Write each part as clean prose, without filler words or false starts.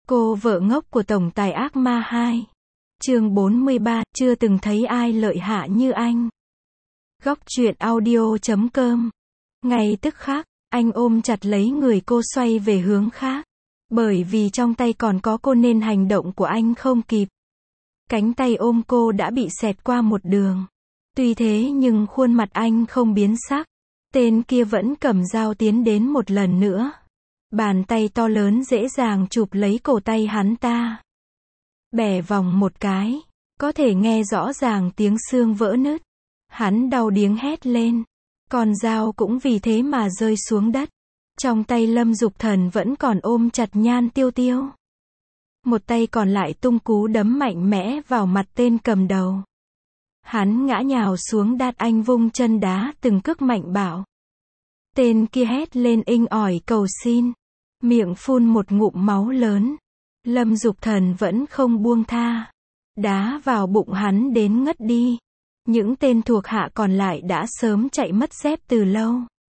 Cô vợ ngốc của tổng tài ác ma 2. Chương 43, chưa từng thấy ai lợi hại như anh. Góc truyện audio.com. Ngay tức khắc, anh ôm chặt lấy người cô xoay về hướng khác. Bởi vì trong tay còn có cô nên hành động của anh không kịp. Cánh tay ôm cô đã bị xẹt qua một đường. Tuy thế nhưng khuôn mặt anh không biến sắc. Tên kia vẫn cầm dao tiến đến một lần nữa. Bàn tay to lớn dễ dàng chụp lấy cổ tay hắn ta. Bẻ vòng một cái, có thể nghe rõ ràng tiếng xương vỡ nứt. Hắn đau điếng hét lên. Còn dao cũng vì thế mà rơi xuống đất. Trong tay Lâm Dục Thần vẫn còn ôm chặt Nhan Tiêu Tiêu. Một tay còn lại tung cú đấm mạnh mẽ vào mặt tên cầm đầu. Hắn ngã nhào xuống đát anh vung chân đá từng cước mạnh bạo. Tên kia hét lên inh ỏi cầu xin. Miệng phun một ngụm máu lớn. Lâm Dục Thần vẫn không buông tha. Đá vào bụng hắn đến ngất đi. Những tên thuộc hạ còn lại đã sớm chạy mất dép từ lâu.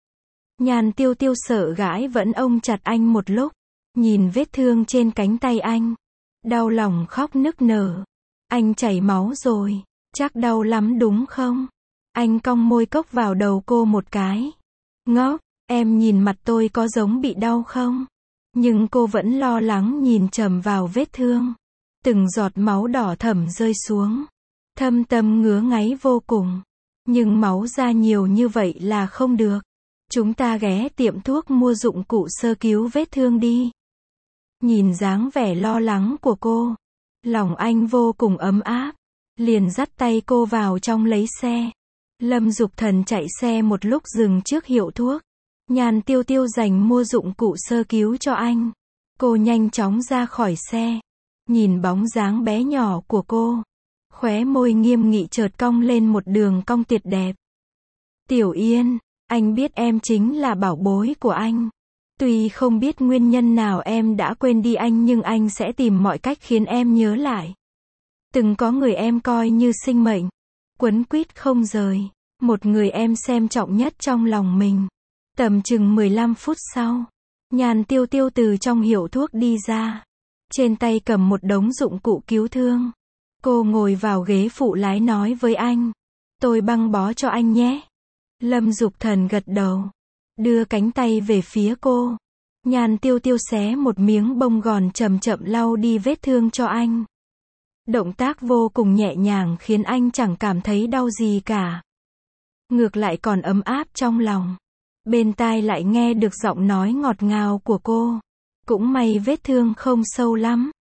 Nhan Tiêu Tiêu sợ gãi vẫn ôm chặt anh một lúc. Nhìn vết thương trên cánh tay anh. Đau lòng khóc nức nở. Anh chảy máu rồi. Chắc đau lắm đúng không? Anh cong môi cốc vào đầu cô một cái. Ngốc, em nhìn mặt tôi có giống bị đau không? Nhưng cô vẫn lo lắng nhìn chằm vào vết thương. Từng giọt máu đỏ thẫm rơi xuống. Thâm tâm ngứa ngáy vô cùng. Nhưng máu ra nhiều như vậy là không được. Chúng ta ghé tiệm thuốc mua dụng cụ sơ cứu vết thương đi. Nhìn dáng vẻ lo lắng của cô. Lòng anh vô cùng ấm áp. Liền dắt tay cô vào trong lấy xe. Lâm Dục Thần chạy xe một lúc dừng trước hiệu thuốc. Nhan Tiêu Tiêu dành mua dụng cụ sơ cứu cho anh. Cô nhanh chóng ra khỏi xe. Nhìn bóng dáng bé nhỏ của cô. Khóe môi nghiêm nghị chợt cong lên một đường cong tuyệt đẹp. Tiểu Yên, anh biết em chính là bảo bối của anh. Tuy không biết nguyên nhân nào em đã quên đi anh nhưng anh sẽ tìm mọi cách khiến em nhớ lại. Từng có người em coi như sinh mệnh. Quấn quýt không rời. Một người em xem trọng nhất trong lòng mình. Tầm chừng 15 phút sau. Nhan Tiêu Tiêu từ trong hiệu thuốc đi ra. Trên tay cầm một đống dụng cụ cứu thương. Cô ngồi vào ghế phụ lái nói với anh. Tôi băng bó cho anh nhé. Lâm Dục Thần gật đầu. Đưa cánh tay về phía cô. Nhan Tiêu Tiêu xé một miếng bông gòn chậm chậm lau đi vết thương cho anh. Động tác vô cùng nhẹ nhàng khiến anh chẳng cảm thấy đau gì cả. Ngược lại còn ấm áp trong lòng. Bên tai lại nghe được giọng nói ngọt ngào của cô. Cũng may vết thương không sâu lắm.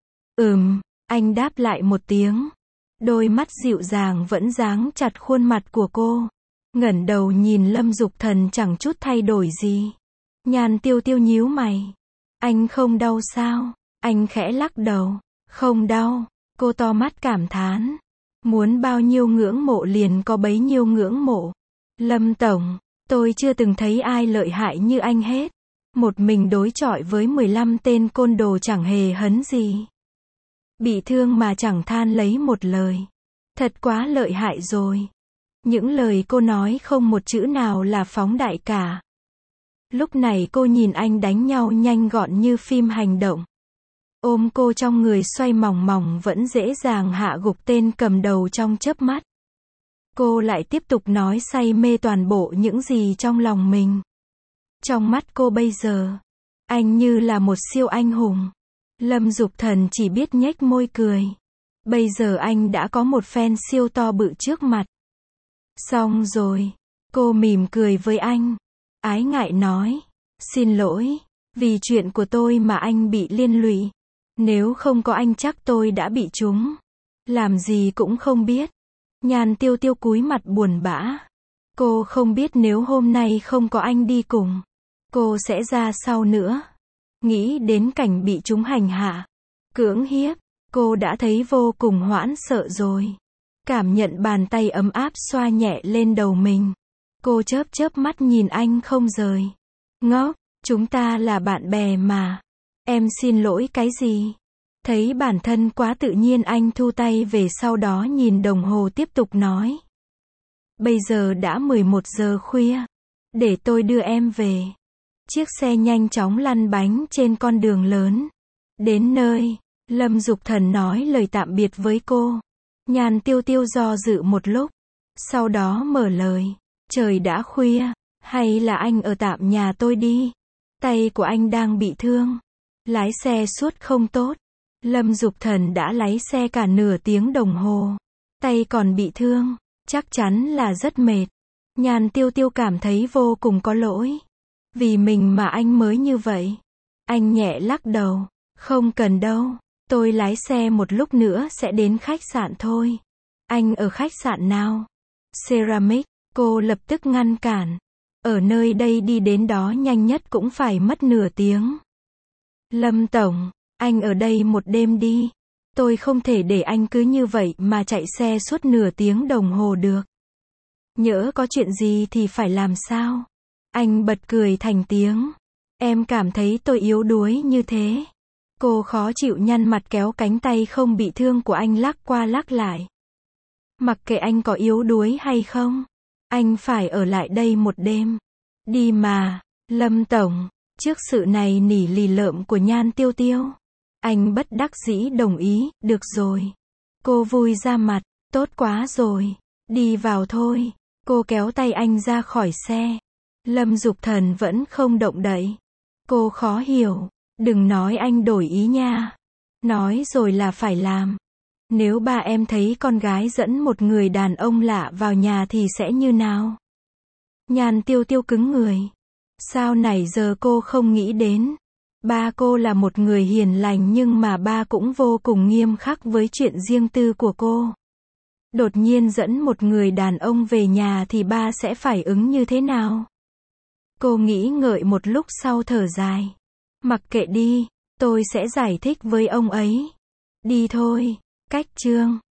Anh đáp lại một tiếng. Đôi mắt dịu dàng vẫn dáng chặt khuôn mặt của cô. Ngẩng đầu nhìn Lâm Dục Thần chẳng chút thay đổi gì. Nhan Tiêu Tiêu nhíu mày. Anh không đau sao? Anh khẽ lắc đầu. Không đau. Cô to mắt cảm thán. Muốn bao nhiêu ngưỡng mộ liền có bấy nhiêu ngưỡng mộ. Lâm Tổng, tôi chưa từng thấy ai lợi hại như anh hết. Một mình đối chọi với 15 tên côn đồ chẳng hề hấn gì. Bị thương mà chẳng than lấy một lời. Thật quá lợi hại rồi. Những lời cô nói không một chữ nào là phóng đại cả. Lúc này cô nhìn anh đánh nhau nhanh gọn như phim hành động. Ôm cô trong người xoay mòng mòng vẫn dễ dàng hạ gục tên cầm đầu trong chớp mắt. Cô lại tiếp tục nói say mê toàn bộ những gì trong lòng mình. Trong mắt cô bây giờ, anh như là một siêu anh hùng. Lâm Dục Thần chỉ biết nhếch môi cười. Bây giờ anh đã có một fan siêu to bự trước mặt. Xong rồi. Cô mỉm cười với anh. Ái ngại nói. Xin lỗi. Vì chuyện của tôi mà anh bị liên lụy. Nếu không có anh chắc tôi đã bị trúng. Làm gì cũng không biết. Nhan Tiêu Tiêu cúi mặt buồn bã. Cô không biết nếu hôm nay không có anh đi cùng. Cô sẽ ra sao nữa. Nghĩ đến cảnh bị chúng hành hạ. Cưỡng hiếp. Cô đã thấy vô cùng hoảng sợ rồi. Cảm nhận bàn tay ấm áp xoa nhẹ lên đầu mình. Cô chớp chớp mắt nhìn anh không rời. Ngốc, chúng ta là bạn bè mà. Em xin lỗi cái gì? Thấy bản thân quá tự nhiên anh thu tay về sau đó nhìn đồng hồ tiếp tục nói. Bây giờ đã 11 giờ khuya. Để tôi đưa em về. Chiếc xe nhanh chóng lăn bánh trên con đường lớn. Đến nơi, Lâm Dục Thần nói lời tạm biệt với cô. Nhan Tiêu Tiêu do dự một lúc, sau đó mở lời. Trời đã khuya, hay là anh ở tạm nhà tôi đi. Tay của anh đang bị thương. Lái xe suốt không tốt. Lâm Dục Thần đã lái xe cả nửa tiếng đồng hồ. Tay còn bị thương, chắc chắn là rất mệt. Nhan Tiêu Tiêu cảm thấy vô cùng có lỗi. Vì mình mà anh mới như vậy. Anh nhẹ lắc đầu. Không cần đâu, tôi lái xe một lúc nữa sẽ đến khách sạn thôi. Anh ở khách sạn nào? Ceramic, cô lập tức ngăn cản. Ở nơi đây đi đến đó nhanh nhất cũng phải mất nửa tiếng. Lâm tổng, anh ở đây một đêm đi. Tôi không thể để anh cứ như vậy mà chạy xe suốt nửa tiếng đồng hồ được. Nhỡ có chuyện gì thì phải làm sao? Anh bật cười thành tiếng. Em cảm thấy tôi yếu đuối như thế. Cô khó chịu nhăn mặt kéo cánh tay không bị thương của anh lắc qua lắc lại. Mặc kệ anh có yếu đuối hay không, anh phải ở lại đây một đêm. Đi mà, Lâm tổng. Trước sự này nỉ lì lợm của Nhan Tiêu Tiêu, anh bất đắc dĩ đồng ý. Được rồi. Cô vui ra mặt. Tốt quá rồi. Đi vào thôi. Cô kéo tay anh ra khỏi xe. Lâm Dục Thần vẫn không động đậy. Cô khó hiểu. Đừng nói anh đổi ý nha. Nói rồi là phải làm. Nếu ba em thấy con gái dẫn một người đàn ông lạ vào nhà thì sẽ như nào? Nhan Tiêu Tiêu cứng người. Sao nãy giờ cô không nghĩ đến? Ba cô là một người hiền lành nhưng mà ba cũng vô cùng nghiêm khắc với chuyện riêng tư của cô. Đột nhiên dẫn một người đàn ông về nhà thì ba sẽ phải ứng như thế nào? Cô nghĩ ngợi một lúc sau thở dài. Mặc kệ đi, tôi sẽ giải thích với ông ấy. Đi thôi. Cách chương